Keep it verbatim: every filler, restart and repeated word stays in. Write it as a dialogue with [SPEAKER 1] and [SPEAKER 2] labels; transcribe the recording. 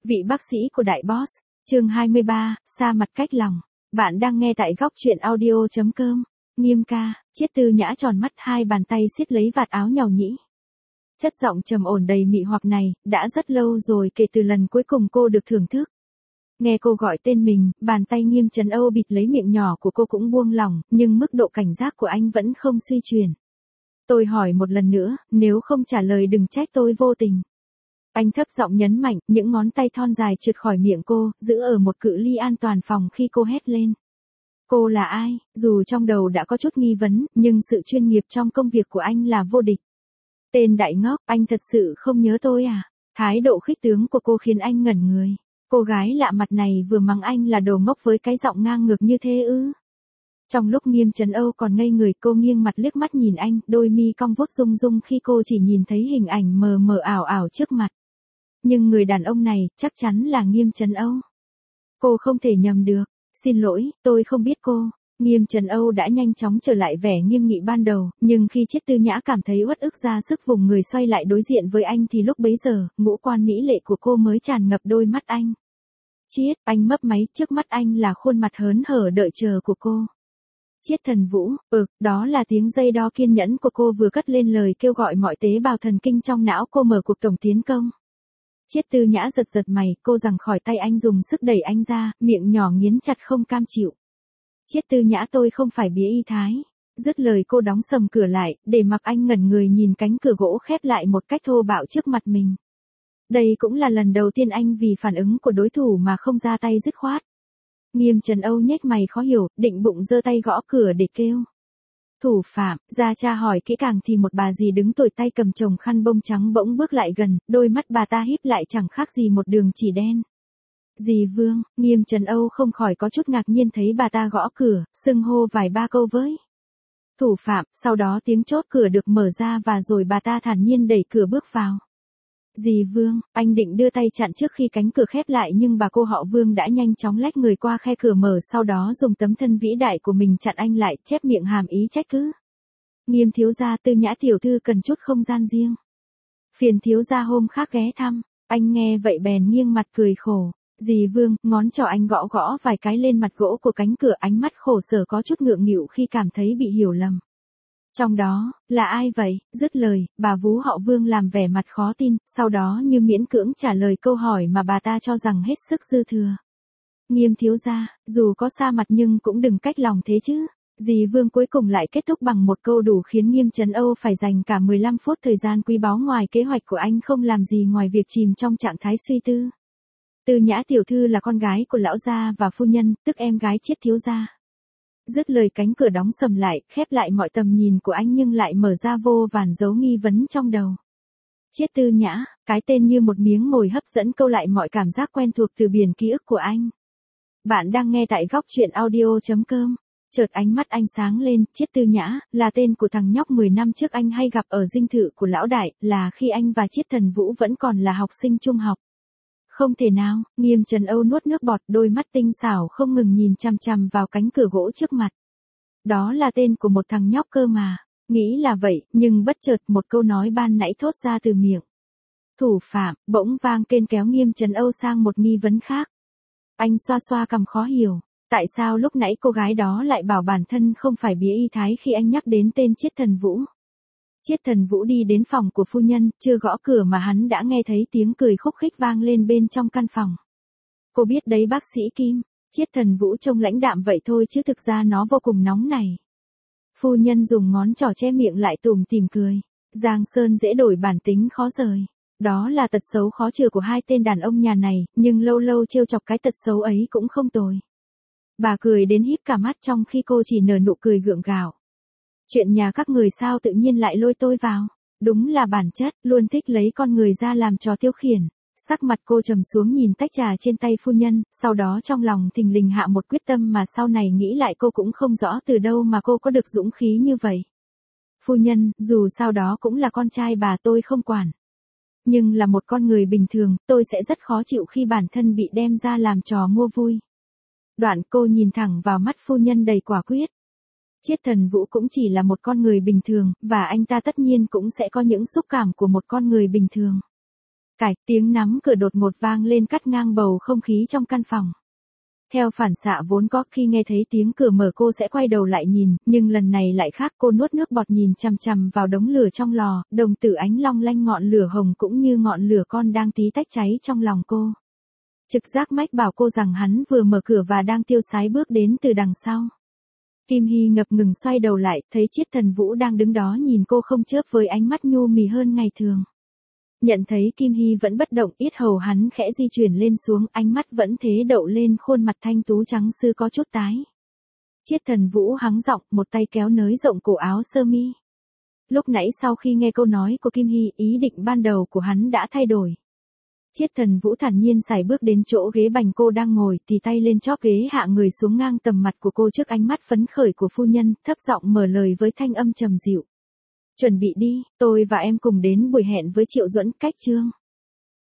[SPEAKER 1] Vị bác sĩ của đại boss, chương hai mươi ba, xa mặt cách lòng. Bạn đang nghe tại góc truyện audio chấm com. Nghiêm ca, Chiết Tư Nhã tròn mắt, hai bàn tay siết lấy vạt áo nhàu nhĩ. Chất giọng trầm ổn đầy mị hoặc này, đã rất lâu rồi kể từ lần cuối cùng cô được thưởng thức. Nghe cô gọi tên mình, bàn tay Nghiêm Trấn Âu bịt lấy miệng nhỏ của cô cũng buông lỏng, nhưng mức độ cảnh giác của anh vẫn không suy chuyển. Tôi hỏi một lần nữa, nếu không trả lời đừng trách tôi vô tình. Anh thấp giọng nhấn mạnh, những ngón tay thon dài trượt khỏi miệng cô, giữ ở một cự ly an toàn phòng khi cô hét lên. Cô là ai? Dù trong đầu đã có chút nghi vấn, nhưng sự chuyên nghiệp trong công việc của anh là vô địch. Tên đại ngốc, anh thật sự không nhớ tôi à? Thái độ khích tướng của cô khiến anh ngẩn người. Cô gái lạ mặt này vừa mắng anh là đồ ngốc với cái giọng ngang ngược như thế ư? Trong lúc Nghiêm Trấn Âu còn ngây người, cô nghiêng mặt liếc mắt nhìn anh, đôi mi cong vuốt rung rung khi cô chỉ nhìn thấy hình ảnh mờ mờ ảo ảo trước mặt. Nhưng người đàn ông này, chắc chắn là Nghiêm Trấn Âu. Cô không thể nhầm được. Xin lỗi, tôi không biết cô. Nghiêm Trấn Âu đã nhanh chóng trở lại vẻ nghiêm nghị ban đầu, nhưng khi Chiết Tư Nhã cảm thấy uất ức ra sức vùng người xoay lại đối diện với anh thì lúc bấy giờ, ngũ quan mỹ lệ của cô mới tràn ngập đôi mắt anh. Chiết, anh mấp máy, trước mắt anh là khuôn mặt hớn hở đợi chờ của cô. Chiết Thần Vũ, ừ, đó là tiếng dây đo kiên nhẫn của cô vừa cất lên lời kêu gọi mọi tế bào thần kinh trong não cô mở cuộc tổng tiến công. Chiết Tư Nhã giật giật mày, cô giằng khỏi tay anh dùng sức đẩy anh ra, miệng nhỏ nghiến chặt không cam chịu. Chiết Tư Nhã, tôi không phải bía y thái. Dứt lời cô đóng sầm cửa lại, để mặc anh ngẩn người nhìn cánh cửa gỗ khép lại một cách thô bạo trước mặt mình. Đây cũng là lần đầu tiên anh vì phản ứng của đối thủ mà không ra tay dứt khoát. Nghiêm Trấn Âu nhếch mày khó hiểu, định bụng giơ tay gõ cửa để kêu. Thủ phạm, ra tra hỏi kỹ càng thì một bà dì đứng tồi tay cầm chồng khăn bông trắng bỗng bước lại gần, đôi mắt bà ta híp lại chẳng khác gì một đường chỉ đen. Dì Vương, Nghiêm Trấn Âu không khỏi có chút ngạc nhiên thấy bà ta gõ cửa, xưng hô vài ba câu với thủ phạm, sau đó tiếng chốt cửa được mở ra và rồi bà ta thản nhiên đẩy cửa bước vào. Dì Vương, anh định đưa tay chặn trước khi cánh cửa khép lại nhưng bà cô họ Vương đã nhanh chóng lách người qua khe cửa mở, sau đó dùng tấm thân vĩ đại của mình chặn anh lại, chép miệng hàm ý trách cứ. Nghiêm thiếu gia, Tư Nhã tiểu thư cần chút không gian riêng. Phiền thiếu gia hôm khác ghé thăm. Anh nghe vậy bèn nghiêng mặt cười khổ. Dì Vương, ngón trỏ anh gõ gõ vài cái lên mặt gỗ của cánh cửa, ánh mắt khổ sở có chút ngượng nghịu khi cảm thấy bị hiểu lầm. Trong đó, là ai vậy? Dứt lời, bà vú họ Vương làm vẻ mặt khó tin, sau đó như miễn cưỡng trả lời câu hỏi mà bà ta cho rằng hết sức dư thừa. Nghiêm thiếu gia, dù có xa mặt nhưng cũng đừng cách lòng thế chứ. Dì Vương cuối cùng lại kết thúc bằng một câu đủ khiến Nghiêm Trấn Âu phải dành cả mười lăm phút thời gian quý báu, ngoài kế hoạch của anh không làm gì ngoài việc chìm trong trạng thái suy tư. Tư Nhã tiểu thư là con gái của lão gia và phu nhân, tức em gái Chiết thiếu gia. Dứt lời cánh cửa đóng sầm lại, khép lại mọi tầm nhìn của anh nhưng lại mở ra vô vàn dấu nghi vấn trong đầu. Chiết Tư Nhã, cái tên như một miếng mồi hấp dẫn câu lại mọi cảm giác quen thuộc từ biển ký ức của anh. Bạn đang nghe tại góc truyện audio chấm com. Chợt ánh mắt anh sáng lên, Chiết Tư Nhã, là tên của thằng nhóc mười năm trước anh hay gặp ở dinh thự của lão đại, là khi anh và Chiết Thần Vũ vẫn còn là học sinh trung học. Không thể nào, Nghiêm Trấn Âu nuốt nước bọt, đôi mắt tinh xảo không ngừng nhìn chằm chằm vào cánh cửa gỗ trước mặt. Đó là tên của một thằng nhóc cơ mà. Nghĩ là vậy, nhưng bất chợt một câu nói ban nãy thốt ra từ miệng. Thủ phạm, bỗng vang kên kéo Nghiêm Trấn Âu sang một nghi vấn khác. Anh xoa xoa cằm khó hiểu. Tại sao lúc nãy cô gái đó lại bảo bản thân không phải bía y thái khi anh nhắc đến tên Chiết Thần Vũ? Chiết Thần Vũ đi đến phòng của phu nhân, chưa gõ cửa mà hắn đã nghe thấy tiếng cười khúc khích vang lên bên trong căn phòng. Cô biết đấy bác sĩ Kim. Chiết Thần Vũ trông lãnh đạm vậy thôi chứ thực ra nó vô cùng nóng này. Phu nhân dùng ngón trỏ che miệng lại tủm tỉm cười. Giang Sơn dễ đổi bản tính khó rời. Đó là tật xấu khó trừ của hai tên đàn ông nhà này, nhưng lâu lâu trêu chọc cái tật xấu ấy cũng không tồi. Bà cười đến híp cả mắt trong khi cô chỉ nở nụ cười gượng gạo. Chuyện nhà các người sao tự nhiên lại lôi tôi vào? Đúng là bản chất, luôn thích lấy con người ra làm trò tiêu khiển. Sắc mặt cô trầm xuống nhìn tách trà trên tay phu nhân, sau đó trong lòng thình lình hạ một quyết tâm mà sau này nghĩ lại cô cũng không rõ từ đâu mà cô có được dũng khí như vậy. Phu nhân, dù sao đó cũng là con trai bà, tôi không quản. Nhưng là một con người bình thường, tôi sẽ rất khó chịu khi bản thân bị đem ra làm trò mua vui. Đoạn cô nhìn thẳng vào mắt phu nhân đầy quả quyết. Chiết Thần Vũ cũng chỉ là một con người bình thường, và anh ta tất nhiên cũng sẽ có những xúc cảm của một con người bình thường. Cải, tiếng nắm cửa đột ngột vang lên cắt ngang bầu không khí trong căn phòng. Theo phản xạ vốn có, khi nghe thấy tiếng cửa mở cô sẽ quay đầu lại nhìn, nhưng lần này lại khác, cô nuốt nước bọt nhìn chằm chằm vào đống lửa trong lò, đồng tử ánh long lanh ngọn lửa hồng cũng như ngọn lửa con đang tí tách cháy trong lòng cô. Trực giác mách bảo cô rằng hắn vừa mở cửa và đang tiêu sái bước đến từ đằng sau. Kim Hy ngập ngừng xoay đầu lại, thấy Chiết Thần Vũ đang đứng đó nhìn cô không chớp với ánh mắt nhu mì hơn ngày thường. Nhận thấy Kim Hy vẫn bất động, yết hầu hắn khẽ di chuyển lên xuống, ánh mắt vẫn thế đậu lên khuôn mặt thanh tú trắng sư có chút tái. Chiết Thần Vũ hắng giọng, một tay kéo nới rộng cổ áo sơ mi. Lúc nãy sau khi nghe câu nói của Kim Hy, ý định ban đầu của hắn đã thay đổi. Chiết Thần Vũ thản nhiên sải bước đến chỗ ghế bành cô đang ngồi, tì tay lên chóp ghế hạ người xuống ngang tầm mặt của cô trước ánh mắt phấn khởi của phu nhân, thấp giọng mở lời với thanh âm trầm dịu. Chuẩn bị đi, tôi và em cùng đến buổi hẹn với Triệu Duẫn, cách Trương.